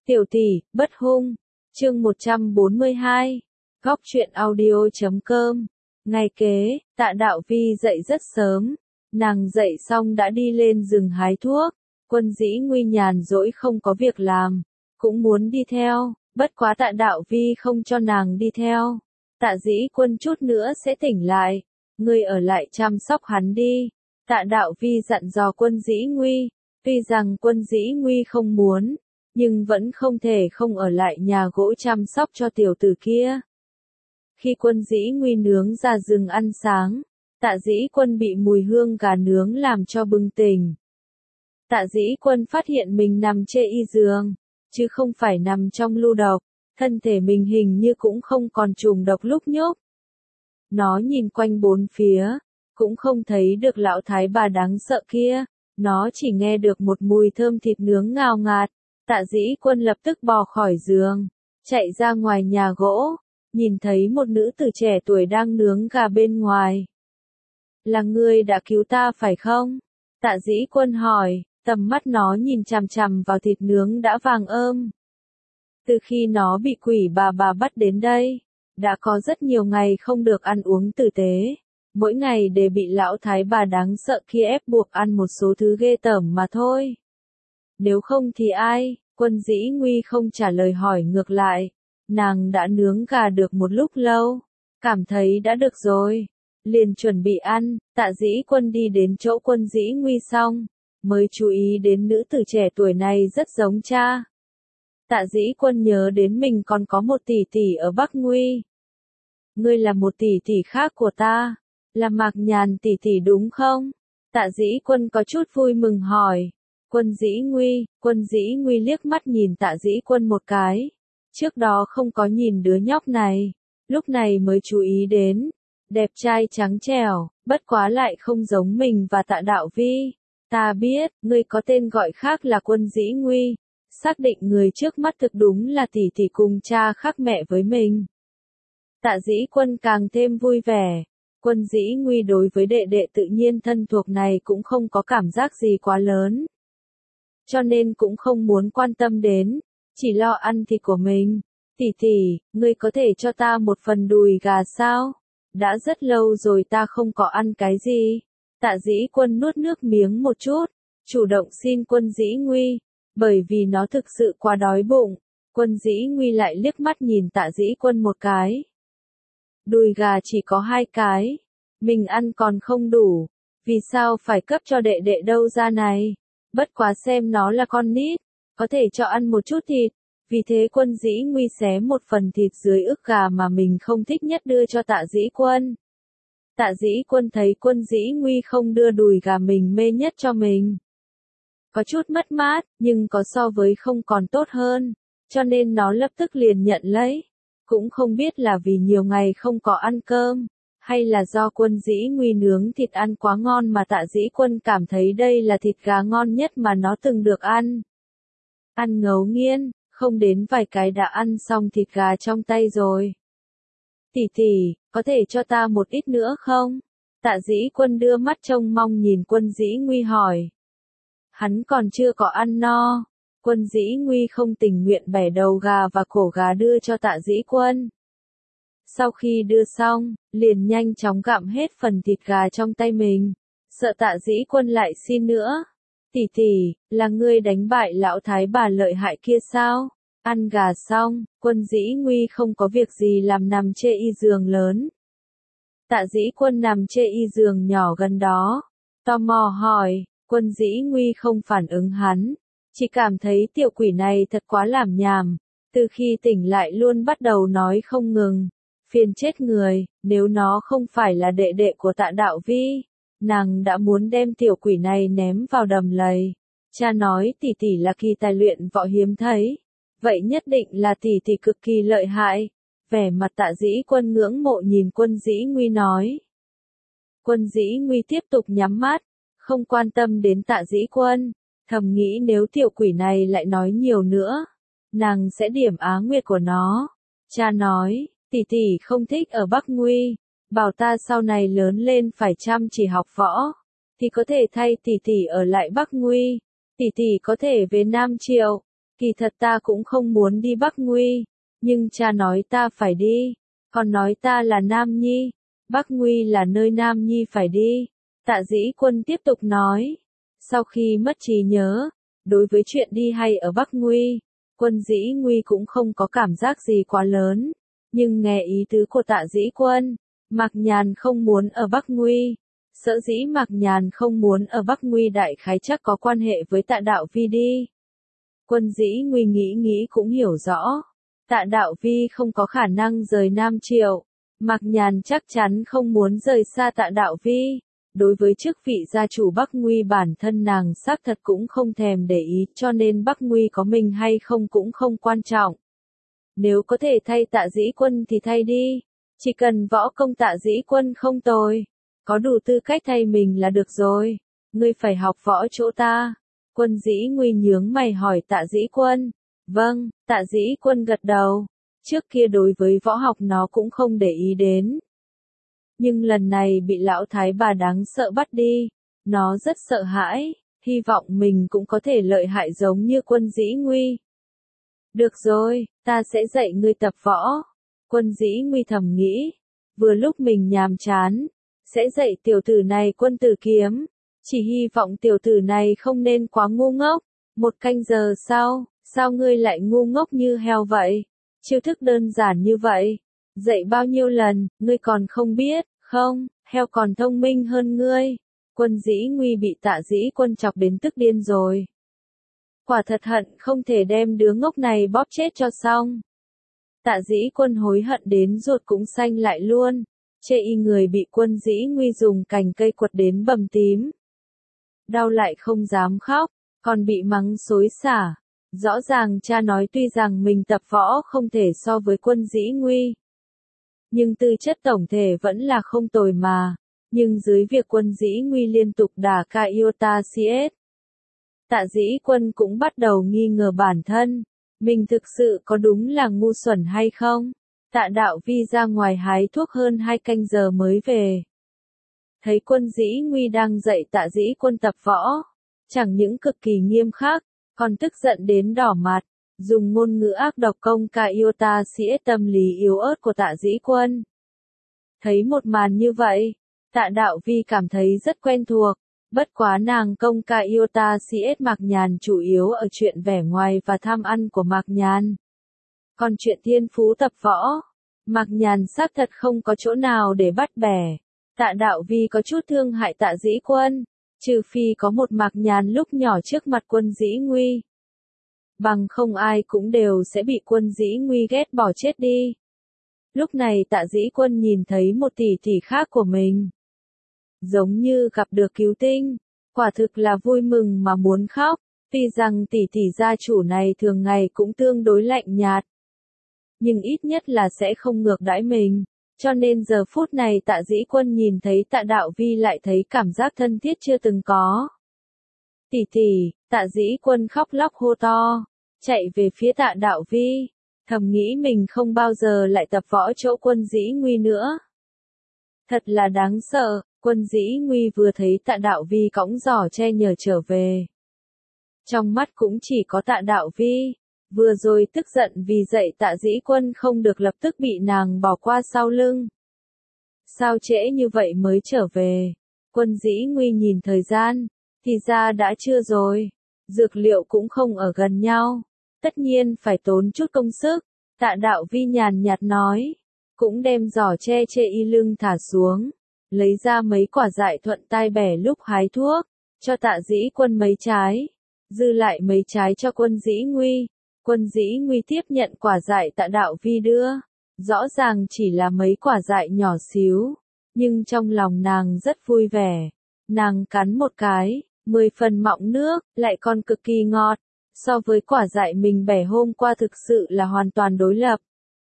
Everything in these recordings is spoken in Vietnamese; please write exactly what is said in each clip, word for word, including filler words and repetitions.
Tiểu tỷ, bất hung. Chương một trăm bốn mươi hai. Góc truyện audio.com. Ngày kế, Tạ Đạo Vi dậy rất sớm. Nàng dậy xong đã đi lên rừng hái thuốc. Quân Dĩ Nguy nhàn rỗi không có việc làm, cũng muốn đi theo, bất quá Tạ Đạo Vi không cho nàng đi theo. Tạ Dĩ Quân chút nữa sẽ tỉnh lại, ngươi ở lại chăm sóc hắn đi. Tạ Đạo Vi dặn dò Quân Dĩ Nguy, tuy rằng Quân Dĩ Nguy không muốn, nhưng vẫn không thể không ở lại nhà gỗ chăm sóc cho tiểu tử kia. Khi Quân Dĩ Nguy nướng ra rừng ăn sáng, Tạ Dĩ Quân bị mùi hương gà nướng làm cho bừng tỉnh. Tạ Dĩ Quân phát hiện mình nằm trên y giường, chứ không phải nằm trong lưu độc, thân thể mình hình như cũng không còn trùng độc lúc nhúc. Nó nhìn quanh bốn phía, cũng không thấy được lão thái bà đáng sợ kia, nó chỉ nghe được một mùi thơm thịt nướng ngào ngạt. Tạ Dĩ Quân lập tức bò khỏi giường, chạy ra ngoài nhà gỗ, nhìn thấy một nữ tử trẻ tuổi đang nướng gà bên ngoài. Là ngươi đã cứu ta phải không? Tạ Dĩ Quân hỏi, tầm mắt nó nhìn chằm chằm vào thịt nướng đã vàng ươm. Từ khi nó bị quỷ bà bà bắt đến đây, đã có rất nhiều ngày không được ăn uống tử tế, mỗi ngày đều bị lão thái bà đáng sợ kia ép buộc ăn một số thứ ghê tởm mà thôi. Nếu không thì ai? Quân Dĩ Nguy không trả lời hỏi ngược lại. Nàng đã nướng gà được một lúc lâu, cảm thấy đã được rồi, liền chuẩn bị ăn. Tạ Dĩ Quân đi đến chỗ Quân Dĩ Nguy xong, mới chú ý đến nữ tử trẻ tuổi này rất giống cha. Tạ Dĩ Quân nhớ đến mình còn có một tỷ tỷ ở Bắc Nguy. Ngươi là một tỷ tỷ khác của ta, là Mạc Nhàn tỷ tỷ đúng không? Tạ Dĩ Quân có chút vui mừng hỏi. Quân Dĩ Nguy, Quân Dĩ Nguy liếc mắt nhìn Tạ Dĩ Quân một cái. Trước đó không có nhìn đứa nhóc này, lúc này mới chú ý đến. Đẹp trai trắng trẻo, bất quá lại không giống mình và Tạ Đạo Vi. Ta biết, ngươi có tên gọi khác là Quân Dĩ Nguy. Xác định người trước mắt thực đúng là tỷ tỷ cùng cha khác mẹ với mình. Tạ Dĩ Quân càng thêm vui vẻ. Quân Dĩ Nguy đối với đệ đệ tự nhiên thân thuộc này cũng không có cảm giác gì quá lớn, cho nên cũng không muốn quan tâm đến, chỉ lo ăn thịt của mình. Tỷ tỷ, ngươi có thể cho ta một phần đùi gà sao? Đã rất lâu rồi ta không có ăn cái gì. Tạ Dĩ Quân nuốt nước miếng một chút, chủ động xin Quân Dĩ Nguy, bởi vì nó thực sự quá đói bụng. Quân Dĩ Nguy lại liếc mắt nhìn Tạ Dĩ Quân một cái. Đùi gà chỉ có hai cái, mình ăn còn không đủ, vì sao phải cấp cho đệ đệ đâu ra này? Bất quá xem nó là con nít, có thể cho ăn một chút thịt, vì thế Quân Dĩ Nguy xé một phần thịt dưới ức gà mà mình không thích nhất đưa cho Tạ Dĩ Quân. Tạ Dĩ Quân thấy Quân Dĩ Nguy không đưa đùi gà mình mê nhất cho mình, có chút mất mát, nhưng có so với không còn tốt hơn, cho nên nó lập tức liền nhận lấy. Cũng không biết là vì nhiều ngày không có ăn cơm, hay là do Quân Dĩ Nguy nướng thịt ăn quá ngon mà Tạ Dĩ Quân cảm thấy đây là thịt gà ngon nhất mà nó từng được ăn. Ăn ngấu nghiến, không đến vài cái đã ăn xong thịt gà trong tay rồi. Tỷ tỷ, có thể cho ta một ít nữa không? Tạ Dĩ Quân đưa mắt trông mong nhìn Quân Dĩ Nguy hỏi. Hắn còn chưa có ăn no. Quân Dĩ Nguy không tình nguyện bẻ đầu gà và cổ gà đưa cho Tạ Dĩ Quân. Sau khi đưa xong, liền nhanh chóng gặm hết phần thịt gà trong tay mình, sợ Tạ Dĩ Quân lại xin nữa. Tỷ tỷ, là ngươi đánh bại lão thái bà lợi hại kia sao? Ăn gà xong, Quân Dĩ Nguy không có việc gì làm nằm trên y giường lớn. Tạ Dĩ Quân nằm trên y giường nhỏ gần đó, tò mò hỏi. Quân Dĩ Nguy không phản ứng hắn, chỉ cảm thấy tiểu quỷ này thật quá làm nhảm, từ khi tỉnh lại luôn bắt đầu nói không ngừng, phiền chết người. Nếu nó không phải là đệ đệ của Tạ Đạo Vi, nàng đã muốn đem tiểu quỷ này ném vào đầm lầy. Cha nói tỷ tỷ là kỳ tài luyện võ hiếm thấy, vậy nhất định là tỷ tỷ cực kỳ lợi hại. Vẻ mặt Tạ Dĩ Quân ngưỡng mộ nhìn Quân Dĩ Nguy nói. Quân Dĩ Nguy tiếp tục nhắm mắt, không quan tâm đến Tạ Dĩ Quân, thầm nghĩ nếu tiểu quỷ này lại nói nhiều nữa, nàng sẽ điểm á nguyệt của nó. Cha nói, tỷ tỷ không thích ở Bắc Nguy, bảo ta sau này lớn lên phải chăm chỉ học võ, thì có thể thay tỷ tỷ ở lại Bắc Nguy, tỷ tỷ có thể về Nam Triệu, Kỳ thật ta cũng không muốn đi Bắc Nguy, nhưng cha nói ta phải đi, còn nói ta là Nam Nhi, Bắc Nguy là nơi Nam Nhi phải đi. Tạ Dĩ Quân tiếp tục nói, sau khi mất trí nhớ, đối với chuyện đi hay ở Bắc Nguy, Quân Dĩ Nguy cũng không có cảm giác gì quá lớn, nhưng nghe ý tứ của Tạ Dĩ Quân, Mạc Nhàn không muốn ở Bắc Nguy. Sở dĩ Mạc Nhàn không muốn ở Bắc Nguy đại khái chắc có quan hệ với Tạ Đạo Vi đi. Quân Dĩ Nguy nghĩ nghĩ cũng hiểu rõ, Tạ Đạo Vi không có khả năng rời Nam Triệu, Mạc Nhàn chắc chắn không muốn rời xa Tạ Đạo Vi. Đối với chức vị gia chủ Bắc Nguy bản thân nàng xác thật cũng không thèm để ý, cho nên Bắc Nguy có mình hay không cũng không quan trọng. Nếu có thể thay Tạ Dĩ Quân thì thay đi, chỉ cần võ công Tạ Dĩ Quân không tồi, có đủ tư cách thay mình là được rồi, ngươi phải học võ chỗ ta. Quân Dĩ Nguy nhướng mày hỏi Tạ Dĩ Quân. Vâng, Tạ Dĩ Quân gật đầu, trước kia đối với võ học nó cũng không để ý đến. Nhưng lần này bị lão thái bà đáng sợ bắt đi, nó rất sợ hãi, hy vọng mình cũng có thể lợi hại giống như Quân Dĩ Nguy. Được rồi, ta sẽ dạy ngươi tập võ. Quân Dĩ Nguy thầm nghĩ, vừa lúc mình nhàm chán, sẽ dạy tiểu tử này quân tử kiếm, chỉ hy vọng tiểu tử này không nên quá ngu ngốc. Một canh giờ sau, sao ngươi lại ngu ngốc như heo vậy? Chiêu thức đơn giản như vậy, dạy bao nhiêu lần, ngươi còn không biết, không, heo còn thông minh hơn ngươi. Quân Dĩ Nguy bị Tạ Dĩ Quân chọc đến tức điên rồi. Quả thật hận không thể đem đứa ngốc này bóp chết cho xong. Tạ Dĩ Quân hối hận đến ruột cũng xanh lại luôn, chê y người bị Quân Dĩ Nguy dùng cành cây quật đến bầm tím. Đau lại không dám khóc, còn bị mắng xối xả. Rõ ràng cha nói tuy rằng mình tập võ không thể so với Quân Dĩ Nguy, nhưng tư chất tổng thể vẫn là không tồi mà. Nhưng dưới việc Quân Dĩ Nguy liên tục đả Kaiota xê ét, Tạ Dĩ Quân cũng bắt đầu nghi ngờ bản thân, mình thực sự có đúng là ngu xuẩn hay không? Tạ Đạo Vi ra ngoài hái thuốc hơn hai canh giờ mới về. Thấy Quân Dĩ Nguy đang dạy Tạ Dĩ Quân tập võ, chẳng những cực kỳ nghiêm khắc, còn tức giận đến đỏ mặt, dùng ngôn ngữ ác độc công Kaiota xê ét tâm lý yếu ớt của Tạ Dĩ Quân. Thấy một màn như vậy, Tạ Đạo Vi cảm thấy rất quen thuộc, bất quá nàng công Kaiota xê ét Mạc Nhàn chủ yếu ở chuyện vẻ ngoài và tham ăn của Mạc Nhàn. Còn chuyện thiên phú tập võ, Mạc Nhàn xác thật không có chỗ nào để bắt bẻ. Tạ Đạo Vi có chút thương hại Tạ Dĩ Quân, trừ phi có một Mạc Nhàn lúc nhỏ trước mặt Quân Dĩ Nguy. Bằng không ai cũng đều sẽ bị Quân Dĩ Nguy ghét bỏ chết đi. Lúc này Tạ Dĩ Quân nhìn thấy một tỷ tỷ khác của mình, giống như gặp được cứu tinh, quả thực là vui mừng mà muốn khóc, tuy rằng tỷ tỷ gia chủ này thường ngày cũng tương đối lạnh nhạt, nhưng ít nhất là sẽ không ngược đãi mình, cho nên giờ phút này Tạ Dĩ Quân nhìn thấy Tạ Đạo Vi lại thấy cảm giác thân thiết chưa từng có. Tỷ tỷ, Tạ Dĩ Quân khóc lóc hô to, chạy về phía Tạ Đạo Vi, thầm nghĩ mình không bao giờ lại tập võ chỗ Quân Dĩ Nguy nữa. Thật là đáng sợ. Quân Dĩ Nguy vừa thấy Tạ Đạo Vi cõng giỏ che nhờ trở về, trong mắt cũng chỉ có Tạ Đạo Vi, vừa rồi tức giận vì dạy Tạ Dĩ Quân không được lập tức bị nàng bỏ qua sau lưng. Sao trễ như vậy mới trở về? Quân Dĩ Nguy nhìn thời gian, thì ra đã trưa rồi, dược liệu cũng không ở gần nhau, tất nhiên phải tốn chút công sức. Tạ Đạo Vi nhàn nhạt nói, cũng đem giỏ che che y lưng thả xuống, lấy ra mấy quả dại thuận tai bẻ lúc hái thuốc, cho Tạ Dĩ Quân mấy trái, dư lại mấy trái cho Quân Dĩ Nguy. Quân Dĩ Nguy tiếp nhận quả dại Tạ Đạo Vi đưa, rõ ràng chỉ là mấy quả dại nhỏ xíu, nhưng trong lòng nàng rất vui vẻ. Nàng cắn một cái, mười phần mọng nước, lại còn cực kỳ ngọt, so với quả dại mình bẻ hôm qua thực sự là hoàn toàn đối lập.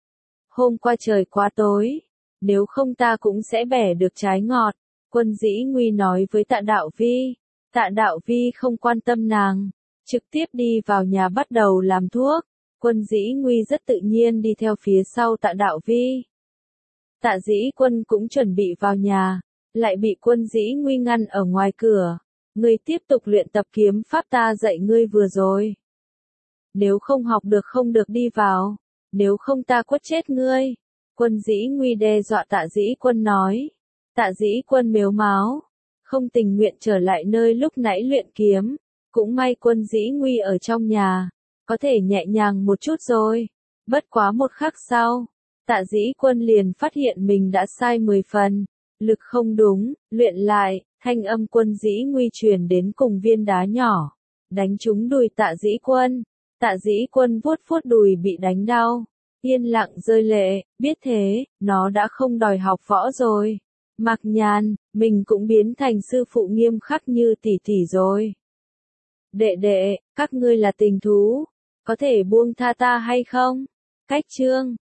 Hôm qua trời quá tối, nếu không ta cũng sẽ bẻ được trái ngọt, Quân Dĩ Nguy nói với Tạ Đạo Vi. Tạ Đạo Vi không quan tâm nàng, trực tiếp đi vào nhà bắt đầu làm thuốc. Quân Dĩ Nguy rất tự nhiên đi theo phía sau Tạ Đạo Vi. Tạ Dĩ Quân cũng chuẩn bị vào nhà, lại bị Quân Dĩ Nguy ngăn ở ngoài cửa. Ngươi tiếp tục luyện tập kiếm pháp ta dạy ngươi vừa rồi. nếu không học được không được đi vào, nếu không ta quất chết ngươi. Quân Dĩ Nguy đe dọa Tạ Dĩ Quân nói. Tạ Dĩ Quân mếu máo, không tình nguyện trở lại nơi lúc nãy luyện kiếm, cũng may Quân Dĩ Nguy ở trong nhà, có thể nhẹ nhàng một chút rồi. Bất quá một khắc sau, Tạ Dĩ Quân liền phát hiện mình đã sai mười phần, lực không đúng, luyện lại, thanh âm Quân Dĩ Nguy truyền đến cùng viên đá nhỏ, đánh trúng đùi Tạ Dĩ Quân. Tạ Dĩ Quân vuốt vuốt đùi bị đánh đau, yên lặng rơi lệ, biết thế, nó đã không đòi học võ rồi. Mạc Nhàn, mình cũng biến thành sư phụ nghiêm khắc như tỷ tỷ rồi. Đệ đệ, các ngươi là tình thú, có thể buông tha ta hay không? Cách chương